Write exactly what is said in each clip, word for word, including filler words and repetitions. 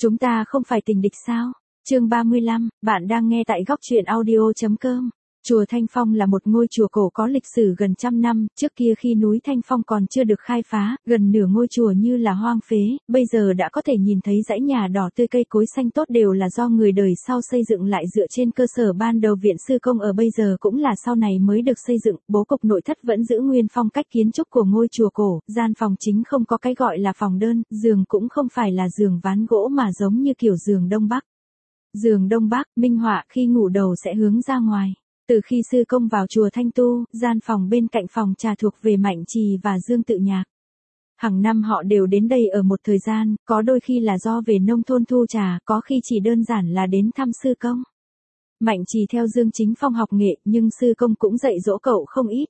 Chúng ta không phải tình địch sao? Chương ba mươi lăm, bạn đang nghe tại góc truyện audio.com. Chùa Thanh Phong là một ngôi chùa cổ có lịch sử gần trăm năm, trước kia khi núi Thanh Phong còn chưa được khai phá, gần nửa ngôi chùa như là hoang phế, bây giờ đã có thể nhìn thấy dãy nhà đỏ tươi cây cối xanh tốt đều là do người đời sau xây dựng lại dựa trên cơ sở ban đầu viện sư công ở bây giờ cũng là sau này mới được xây dựng, bố cục nội thất vẫn giữ nguyên phong cách kiến trúc của ngôi chùa cổ, gian phòng chính không có cái gọi là phòng đơn, giường cũng không phải là giường ván gỗ mà giống như kiểu giường Đông Bắc. Giường Đông Bắc, minh họa khi ngủ đầu sẽ hướng ra ngoài. Từ khi sư công vào chùa Thanh tu, gian phòng bên cạnh phòng trà thuộc về Mạnh Trì và Dương Tự Nhạc. Hàng năm họ đều đến đây ở một thời gian, có đôi khi là do về nông thôn thu trà, có khi chỉ đơn giản là đến thăm sư công. Mạnh Trì theo Dương Chính Phong học nghệ, nhưng sư công cũng dạy dỗ cậu không ít.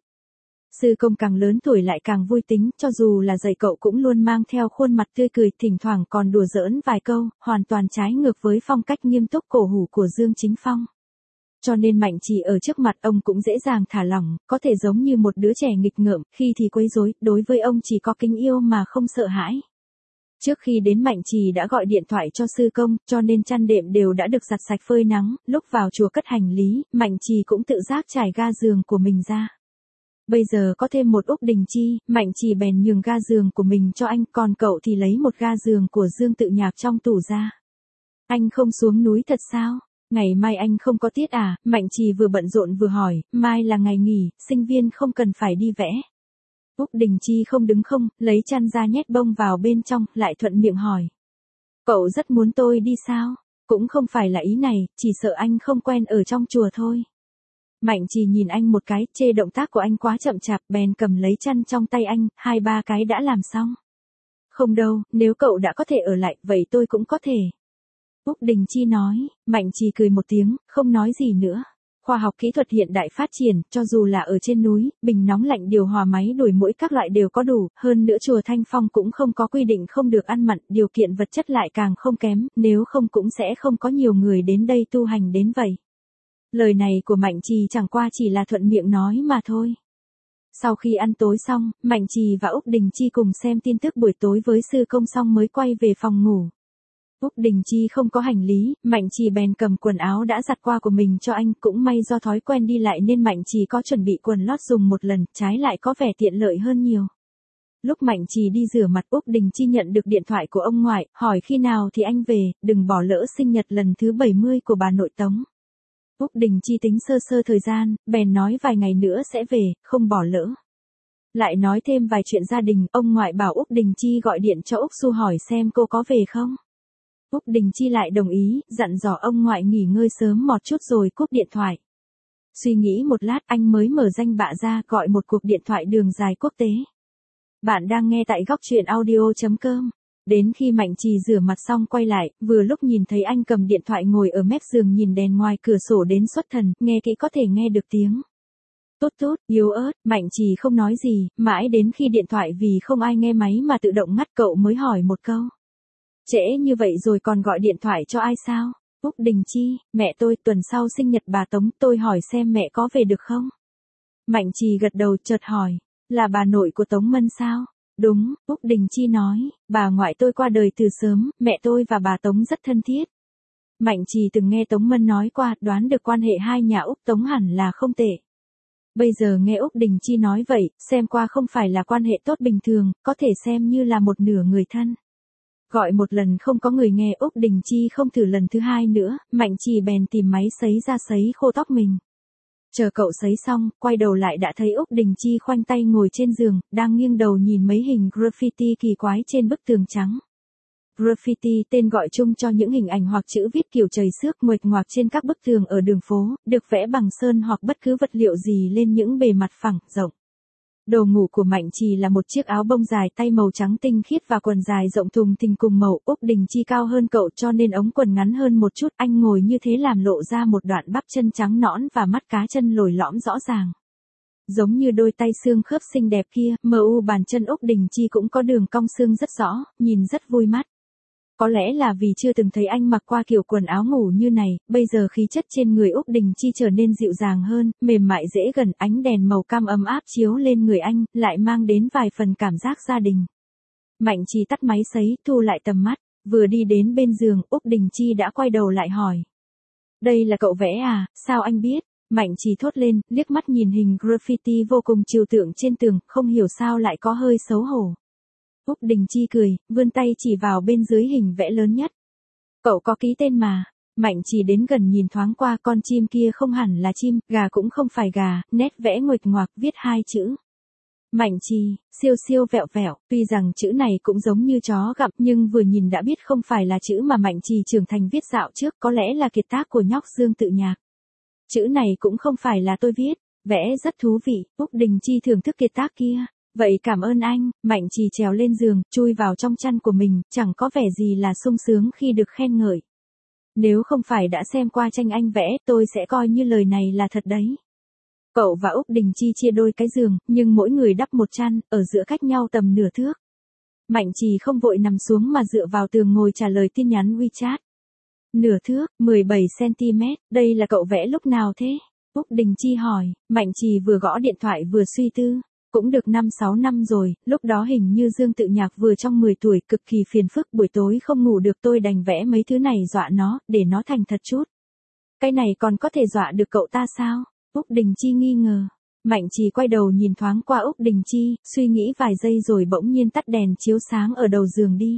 Sư công càng lớn tuổi lại càng vui tính, cho dù là dạy cậu cũng luôn mang theo khuôn mặt tươi cười, thỉnh thoảng còn đùa giỡn vài câu, hoàn toàn trái ngược với phong cách nghiêm túc cổ hủ của Dương Chính Phong. Cho nên Mạnh Trì ở trước mặt ông cũng dễ dàng thả lỏng, có thể giống như một đứa trẻ nghịch ngợm, khi thì quấy rối, đối với ông chỉ có kính yêu mà không sợ hãi. Trước khi đến Mạnh Trì đã gọi điện thoại cho sư công, cho nên chăn đệm đều đã được giặt sạch phơi nắng, lúc vào chùa cất hành lý, Mạnh Trì cũng tự giác trải ga giường của mình ra. Bây giờ có thêm một Úc Đình Chi, Mạnh Trì bèn nhường ga giường của mình cho anh, còn cậu thì lấy một ga giường của Dương Tự Nhạc trong tủ ra. Anh không xuống núi thật sao? Ngày mai anh không có tiết à? Mạnh Trì vừa bận rộn vừa hỏi, mai là ngày nghỉ, sinh viên không cần phải đi vẽ. Úc Đình Chi không đứng không, lấy chăn ra nhét bông vào bên trong, lại thuận miệng hỏi. Cậu rất muốn tôi đi sao? Cũng không phải là ý này, chỉ sợ anh không quen ở trong chùa thôi. Mạnh Trì nhìn anh một cái, chê động tác của anh quá chậm chạp, bèn cầm lấy chăn trong tay anh, hai ba cái đã làm xong. Không đâu, nếu cậu đã có thể ở lại, vậy tôi cũng có thể. Úc Đình Chi nói, Mạnh Trì cười một tiếng, không nói gì nữa. Khoa học kỹ thuật hiện đại phát triển, cho dù là ở trên núi, bình nóng lạnh điều hòa máy đuổi muỗi các loại đều có đủ, hơn nữa chùa Thanh Phong cũng không có quy định không được ăn mặn, điều kiện vật chất lại càng không kém, nếu không cũng sẽ không có nhiều người đến đây tu hành đến vậy. Lời này của Mạnh Trì chẳng qua chỉ là thuận miệng nói mà thôi. Sau khi ăn tối xong, Mạnh Trì và Úc Đình Chi cùng xem tin tức buổi tối với sư công xong mới quay về phòng ngủ. Úc Đình Chi không có hành lý, Mạnh Trì bèn cầm quần áo đã giặt qua của mình cho anh, cũng may do thói quen đi lại nên Mạnh Trì có chuẩn bị quần lót dùng một lần, trái lại có vẻ tiện lợi hơn nhiều. Lúc Mạnh Trì đi rửa mặt, Úc Đình Chi nhận được điện thoại của ông ngoại, hỏi khi nào thì anh về, đừng bỏ lỡ sinh nhật lần thứ bảy mươi của bà nội Tống. Úc Đình Chi tính sơ sơ thời gian, bèn nói vài ngày nữa sẽ về, không bỏ lỡ. Lại nói thêm vài chuyện gia đình, ông ngoại bảo Úc Đình Chi gọi điện cho Úc Su hỏi xem cô có về không. Úc Đình Chi lại đồng ý, dặn dò ông ngoại nghỉ ngơi sớm một chút rồi cúp điện thoại. Suy nghĩ một lát anh mới mở danh bạ ra gọi một cuộc điện thoại đường dài quốc tế. Bạn đang nghe tại góc truyện audio.com. Đến khi Mạnh Trì rửa mặt xong quay lại, vừa lúc nhìn thấy anh cầm điện thoại ngồi ở mép giường nhìn đèn ngoài cửa sổ đến xuất thần, nghe kỹ có thể nghe được tiếng. Tốt tốt, yếu ớt, Mạnh Trì không nói gì, mãi đến khi điện thoại vì không ai nghe máy mà tự động ngắt cậu mới hỏi một câu. Trễ như vậy rồi còn gọi điện thoại cho ai sao? Úc Đình Chi, mẹ tôi tuần sau sinh nhật bà Tống, tôi hỏi xem mẹ có về được không? Mạnh Trì gật đầu chợt hỏi, là bà nội của Tống Mân sao? Đúng, Úc Đình Chi nói, bà ngoại tôi qua đời từ sớm, mẹ tôi và bà Tống rất thân thiết. Mạnh Trì từng nghe Tống Mân nói qua, đoán được quan hệ hai nhà Úc Tống hẳn là không tệ. Bây giờ nghe Úc Đình Chi nói vậy, xem qua không phải là quan hệ tốt bình thường, có thể xem như là một nửa người thân. Gọi một lần không có người nghe, Úc Đình Chi không thử lần thứ hai nữa, Mạnh Trì bèn tìm máy sấy ra sấy khô tóc mình. Chờ cậu sấy xong, quay đầu lại đã thấy Úc Đình Chi khoanh tay ngồi trên giường, đang nghiêng đầu nhìn mấy hình graffiti kỳ quái trên bức tường trắng. Graffiti tên gọi chung cho những hình ảnh hoặc chữ viết kiểu chày xước nguệch ngoạc trên các bức tường ở đường phố, được vẽ bằng sơn hoặc bất cứ vật liệu gì lên những bề mặt phẳng, rộng. Đồ ngủ của Mạnh Trì là một chiếc áo bông dài tay màu trắng tinh khiết và quần dài rộng thùng thình cùng màu. Úc Đình Chi cao hơn cậu cho nên ống quần ngắn hơn một chút, anh ngồi như thế làm lộ ra một đoạn bắp chân trắng nõn và mắt cá chân lồi lõm rõ ràng. Giống như đôi tay xương khớp xinh đẹp kia, mờ u bàn chân Úc Đình Chi cũng có đường cong xương rất rõ, nhìn rất vui mắt. Có lẽ là vì chưa từng thấy anh mặc qua kiểu quần áo ngủ như này, bây giờ khí chất trên người Úc Đình Chi trở nên dịu dàng hơn, mềm mại dễ gần, ánh đèn màu cam ấm áp chiếu lên người anh, lại mang đến vài phần cảm giác gia đình. Mạnh Trì tắt máy sấy, thu lại tầm mắt. Vừa đi đến bên giường, Úc Đình Chi đã quay đầu lại hỏi. Đây là cậu vẽ à, sao anh biết? Mạnh Trì thốt lên, liếc mắt nhìn hình graffiti vô cùng trừu tượng trên tường, không hiểu sao lại có hơi xấu hổ. Úc Đình Chi cười, vươn tay chỉ vào bên dưới hình vẽ lớn nhất. Cậu có ký tên mà. Mạnh Trì đến gần nhìn thoáng qua, con chim kia không hẳn là chim, gà cũng không phải gà, nét vẽ nguệch ngoạc viết hai chữ. Mạnh Trì, siêu siêu vẹo vẹo, tuy rằng chữ này cũng giống như chó gặm nhưng vừa nhìn đã biết không phải là chữ mà Mạnh Trì trưởng thành viết dạo trước, có lẽ là kiệt tác của nhóc Dương Tự Nhạc. Chữ này cũng không phải là tôi viết, vẽ rất thú vị, Úc Đình Chi thưởng thức kiệt tác kia. Vậy cảm ơn anh. Mạnh Trì trèo lên giường, chui vào trong chăn của mình, chẳng có vẻ gì là sung sướng khi được khen ngợi. Nếu không phải đã xem qua tranh anh vẽ, tôi sẽ coi như lời này là thật đấy. Cậu và Úc Đình Chi chia đôi cái giường, nhưng mỗi người đắp một chăn, ở giữa cách nhau tầm nửa thước. Mạnh Trì không vội nằm xuống mà dựa vào tường ngồi trả lời tin nhắn WeChat. Nửa thước, mười bảy xăng-ti-mét, đây là cậu vẽ lúc nào thế? Úc Đình Chi hỏi. Mạnh Trì vừa gõ điện thoại vừa suy tư. Cũng được năm sáu năm rồi, lúc đó hình như Dương Tự Nhạc vừa trong mười tuổi, cực kỳ phiền phức, buổi tối không ngủ được, tôi đành vẽ mấy thứ này dọa nó, để nó thành thật chút. Cái này còn có thể dọa được cậu ta sao? Úc Đình Chi nghi ngờ. Mạnh Trì quay đầu nhìn thoáng qua Úc Đình Chi, suy nghĩ vài giây rồi bỗng nhiên tắt đèn chiếu sáng ở đầu giường đi.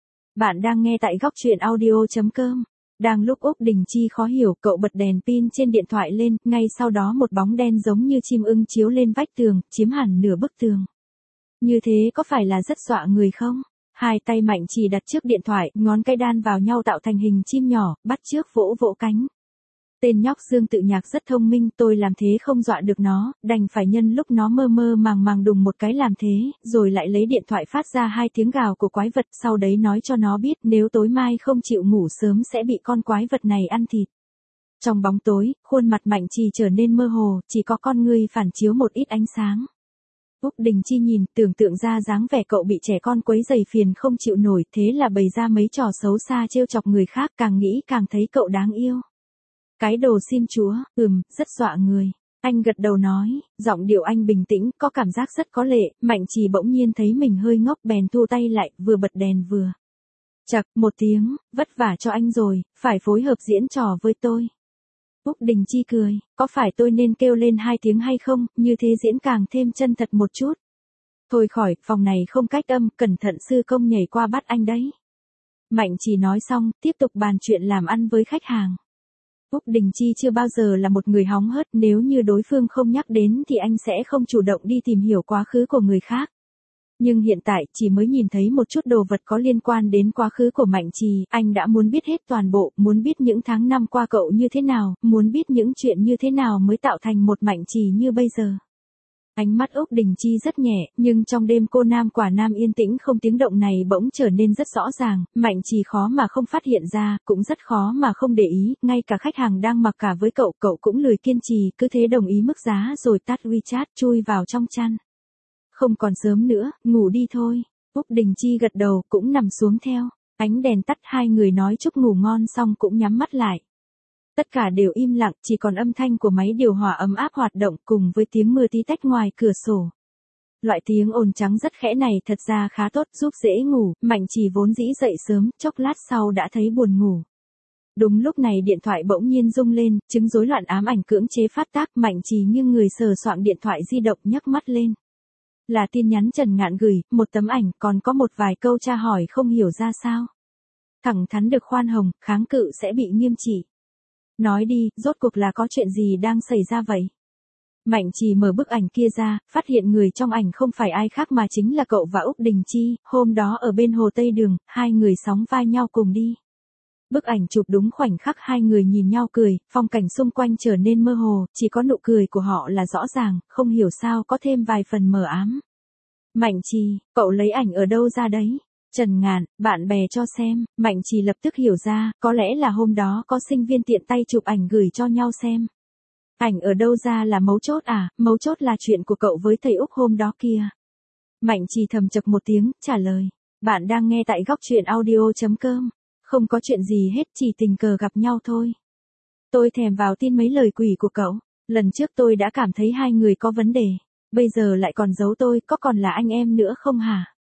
Bạn đang nghe tại góc truyện audio chấm com. Đang lúc Úc Đình Chi khó hiểu, cậu bật đèn pin trên điện thoại lên, ngay sau đó một bóng đen giống như chim ưng chiếu lên vách tường, chiếm hẳn nửa bức tường. Như thế có phải là rất dọa người không? Hai tay Mạnh Trì đặt trước điện thoại, ngón cái đan vào nhau tạo thành hình chim nhỏ, bắt chước vỗ vỗ cánh. Tên nhóc Dương Tự Nhạc rất thông minh, tôi làm thế không dọa được nó, đành phải nhân lúc nó mơ mơ màng màng đùng một cái làm thế, rồi lại lấy điện thoại phát ra hai tiếng gào của quái vật, sau đấy nói cho nó biết nếu tối mai không chịu ngủ sớm sẽ bị con quái vật này ăn thịt. Trong bóng tối, khuôn mặt Mạnh Trì trở nên mơ hồ, chỉ có con ngươi phản chiếu một ít ánh sáng. Úc Đình Chi nhìn, tưởng tượng ra dáng vẻ cậu bị trẻ con quấy rầy phiền không chịu nổi, thế là bày ra mấy trò xấu xa trêu chọc người khác, càng nghĩ càng thấy cậu đáng yêu. Cái đồ sim chúa, ừm, rất dọa người. Anh gật đầu nói, giọng điệu anh bình tĩnh, có cảm giác rất có lệ. Mạnh Trì bỗng nhiên thấy mình hơi ngốc bèn thu tay lại, vừa bật đèn vừa. Chậc, một tiếng, vất vả cho anh rồi, phải phối hợp diễn trò với tôi. Úc Đình Chi cười, có phải tôi nên kêu lên hai tiếng hay không, như thế diễn càng thêm chân thật một chút. Thôi khỏi, phòng này không cách âm, cẩn thận sư công nhảy qua bắt anh đấy. Mạnh Trì nói xong, tiếp tục bàn chuyện làm ăn với khách hàng. Úc Đình Chi chưa bao giờ là một người hóng hớt, nếu như đối phương không nhắc đến thì anh sẽ không chủ động đi tìm hiểu quá khứ của người khác. Nhưng hiện tại, chỉ mới nhìn thấy một chút đồ vật có liên quan đến quá khứ của Mạnh Trì, anh đã muốn biết hết toàn bộ, muốn biết những tháng năm qua cậu như thế nào, muốn biết những chuyện như thế nào mới tạo thành một Mạnh Trì như bây giờ. Ánh mắt Úc Đình Chi rất nhẹ, nhưng trong đêm cô nam quả nam yên tĩnh không tiếng động này bỗng trở nên rất rõ ràng, Mạnh Trì khó mà không phát hiện ra, cũng rất khó mà không để ý, ngay cả khách hàng đang mặc cả với cậu, cậu cũng lười kiên trì, cứ thế đồng ý mức giá rồi tắt WeChat, chui vào trong chăn. Không còn sớm nữa, ngủ đi thôi. Úc Đình Chi gật đầu, cũng nằm xuống theo. Ánh đèn tắt, hai người nói chúc ngủ ngon xong cũng nhắm mắt lại. Tất cả đều im lặng, chỉ còn âm thanh của máy điều hòa ấm áp hoạt động cùng với tiếng mưa tí tách ngoài cửa sổ. Loại tiếng ồn trắng rất khẽ này thật ra khá tốt, giúp dễ ngủ. Mạnh Trì vốn dĩ dậy sớm, chốc lát sau đã thấy buồn ngủ. Đúng lúc này điện thoại bỗng nhiên rung lên, chứng rối loạn ám ảnh cưỡng chế phát tác. Mạnh Trì nghiêng người sờ soạng điện thoại di động, nhấc mắt lên. Là tin nhắn Trần Ngạn gửi, một tấm ảnh, còn có một vài câu tra hỏi không hiểu ra sao. Thẳng thắn được khoan hồng, kháng cự sẽ bị nghiêm trị. Nói đi, rốt cuộc là có chuyện gì đang xảy ra vậy? Mạnh Trì mở bức ảnh kia ra, phát hiện người trong ảnh không phải ai khác mà chính là cậu và Úc Đình Chi, hôm đó ở bên hồ Tây Đường, hai người sóng vai nhau cùng đi. Bức ảnh chụp đúng khoảnh khắc hai người nhìn nhau cười, phong cảnh xung quanh trở nên mơ hồ, chỉ có nụ cười của họ là rõ ràng, không hiểu sao có thêm vài phần mờ ám. Mạnh Trì, cậu lấy ảnh ở đâu ra đấy? Trần Ngạn, bạn bè cho xem. Mạnh Trì lập tức hiểu ra, có lẽ là hôm đó có sinh viên tiện tay chụp ảnh gửi cho nhau xem. Ảnh ở đâu ra là mấu chốt à, mấu chốt là chuyện của cậu với thầy Úc hôm đó kia. Mạnh Trì thầm chập một tiếng, trả lời. Bạn đang nghe tại góc truyện audio chấm com. Không có chuyện gì hết, chỉ tình cờ gặp nhau thôi. Tôi thèm vào tin mấy lời quỷ của cậu. Lần trước tôi đã cảm thấy hai người có vấn đề. Bây giờ lại còn giấu tôi, có còn là anh em nữa không hả?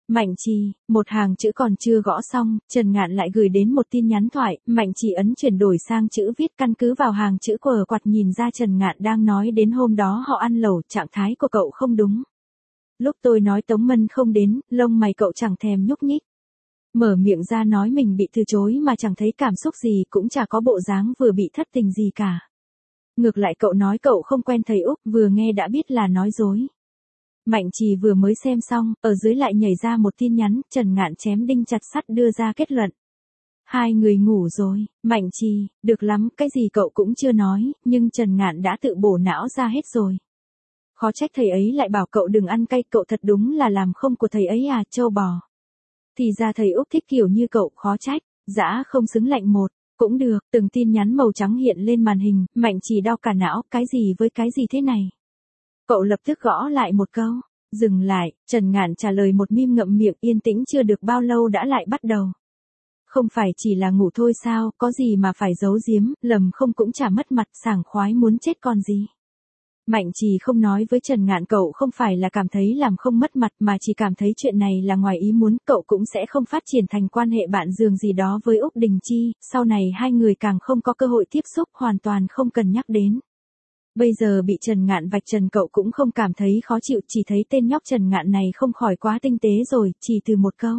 Mạnh Trì, một hàng chữ còn chưa gõ xong, Trần Ngạn lại gửi đến một tin nhắn thoại, Mạnh Trì ấn chuyển đổi sang chữ viết căn cứ vào hàng chữ của quạt nhìn ra Trần Ngạn đang nói đến hôm đó họ ăn lẩu, trạng thái của cậu không đúng. Lúc tôi nói Tống Mân không đến, lông mày cậu chẳng thèm nhúc nhích. Mở miệng ra nói mình bị từ chối mà chẳng thấy cảm xúc gì, cũng chả có bộ dáng vừa bị thất tình gì cả. Ngược lại cậu nói cậu không quen thầy Úc, vừa nghe đã biết là nói dối. Mạnh Trì vừa mới xem xong, ở dưới lại nhảy ra một tin nhắn, Trần Ngạn chém đinh chặt sắt đưa ra kết luận. Hai người ngủ rồi. Mạnh Trì, được lắm, cái gì cậu cũng chưa nói, nhưng Trần Ngạn đã tự bổ não ra hết rồi. Khó trách thầy ấy lại bảo cậu đừng ăn cay, cậu thật đúng là làm không của thầy ấy à, trâu bò. Thì ra thầy Úc thích kiểu như cậu, khó trách, dã không xứng lạnh một. Cũng được, từng tin nhắn màu trắng hiện lên màn hình, Mạnh Trì đau cả não, cái gì với cái gì thế này. Cậu lập tức gõ lại một câu, dừng lại, Trần Ngạn trả lời một mím ngậm miệng, yên tĩnh chưa được bao lâu đã lại bắt đầu. Không phải chỉ là ngủ thôi sao, có gì mà phải giấu giếm, lầm không cũng chả mất mặt, sảng khoái muốn chết còn gì. Mạnh Trì không nói với Trần Ngạn cậu không phải là cảm thấy làm không mất mặt mà chỉ cảm thấy chuyện này là ngoài ý muốn, cậu cũng sẽ không phát triển thành quan hệ bạn giường gì đó với Úc Đình Chi, sau này hai người càng không có cơ hội tiếp xúc, hoàn toàn không cần nhắc đến. Bây giờ bị Trần Ngạn vạch trần cậu cũng không cảm thấy khó chịu, chỉ thấy tên nhóc Trần Ngạn này không khỏi quá tinh tế rồi, chỉ từ một câu.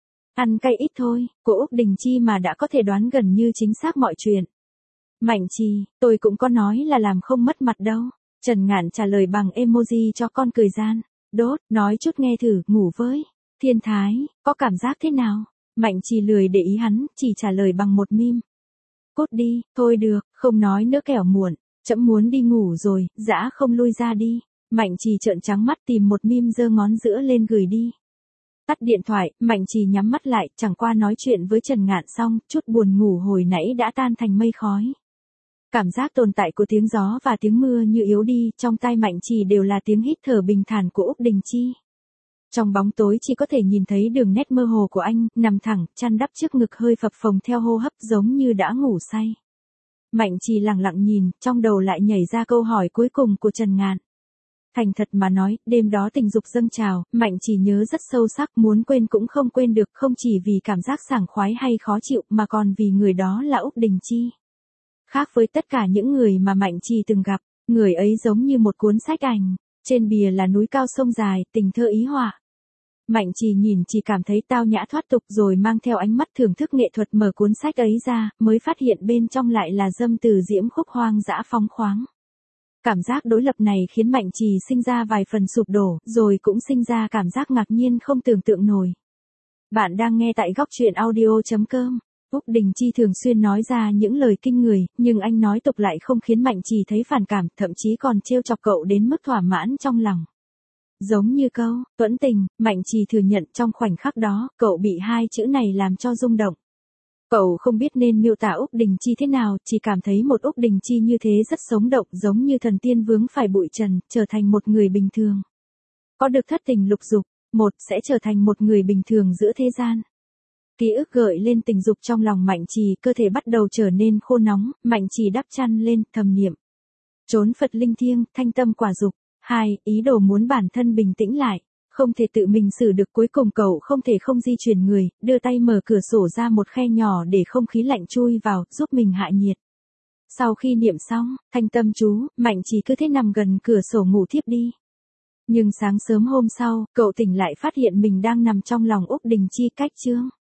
Ăn cay ít thôi, của Úc Đình Chi mà đã có thể đoán gần như chính xác mọi chuyện. Mạnh Trì, tôi cũng có nói là làm không mất mặt đâu. Trần Ngạn trả lời bằng emoji cho con cười gian. Đốt, nói chút nghe thử, ngủ với. Thiên Thái, có cảm giác thế nào? Mạnh Trì lười để ý hắn, chỉ trả lời bằng một meme. Cút đi, thôi được, không nói nữa kẻo muộn. Trẫm muốn đi ngủ rồi, dã không lui ra đi. Mạnh Trì trợn trắng mắt tìm một meme giơ ngón giữa lên gửi đi. Tắt điện thoại, Mạnh Trì nhắm mắt lại, chẳng qua nói chuyện với Trần Ngạn xong, chút buồn ngủ hồi nãy đã tan thành mây khói. Cảm giác tồn tại của tiếng gió và tiếng mưa như yếu đi, trong tai Mạnh Trì đều là tiếng hít thở bình thản của Úc Đình Chi. Trong bóng tối chỉ có thể nhìn thấy đường nét mơ hồ của anh, nằm thẳng, chăn đắp trước ngực hơi phập phồng theo hô hấp giống như đã ngủ say. Mạnh Trì lặng lặng nhìn, trong đầu lại nhảy ra câu hỏi cuối cùng của Trần Ngạn. Thành thật mà nói, đêm đó tình dục dâng trào, Mạnh Trì nhớ rất sâu sắc, muốn quên cũng không quên được, không chỉ vì cảm giác sảng khoái hay khó chịu mà còn vì người đó là Úc Đình Chi. Khác với tất cả những người mà Mạnh Trì từng gặp, người ấy giống như một cuốn sách ảnh, trên bìa là núi cao sông dài, tình thơ ý họa. Mạnh Trì nhìn chỉ cảm thấy tao nhã thoát tục rồi mang theo ánh mắt thưởng thức nghệ thuật mở cuốn sách ấy ra, mới phát hiện bên trong lại là dâm từ diễm khúc hoang dã phóng khoáng. Cảm giác đối lập này khiến Mạnh Trì sinh ra vài phần sụp đổ, rồi cũng sinh ra cảm giác ngạc nhiên không tưởng tượng nổi. Bạn đang nghe tại góc truyện audio chấm com. Úc Đình Chi thường xuyên nói ra những lời kinh người, nhưng anh nói tục lại không khiến Mạnh Trì thấy phản cảm, thậm chí còn trêu chọc cậu đến mức thỏa mãn trong lòng. Giống như câu, tuẫn tình, Mạnh Trì thừa nhận trong khoảnh khắc đó, cậu bị hai chữ này làm cho rung động. Cậu không biết nên miêu tả Úc Đình Chi thế nào, chỉ cảm thấy một Úc Đình Chi như thế rất sống động, giống như thần tiên vướng phải bụi trần, trở thành một người bình thường. Có được thất tình lục dục, một sẽ trở thành một người bình thường giữa thế gian. Ký ức gợi lên tình dục trong lòng Mạnh Trì, cơ thể bắt đầu trở nên khô nóng, Mạnh Trì đắp chăn lên, thầm niệm. Trốn Phật linh thiêng, thanh tâm quả dục. Hai, ý đồ muốn bản thân bình tĩnh lại, không thể tự mình xử được, cuối cùng cậu không thể không di chuyển người, đưa tay mở cửa sổ ra một khe nhỏ để không khí lạnh chui vào, giúp mình hạ nhiệt. Sau khi niệm xong, thanh tâm chú, Mạnh Trì cứ thế nằm gần cửa sổ ngủ thiếp đi. Nhưng sáng sớm hôm sau, cậu tỉnh lại phát hiện mình đang nằm trong lòng Úc Đình Chi, cách chương.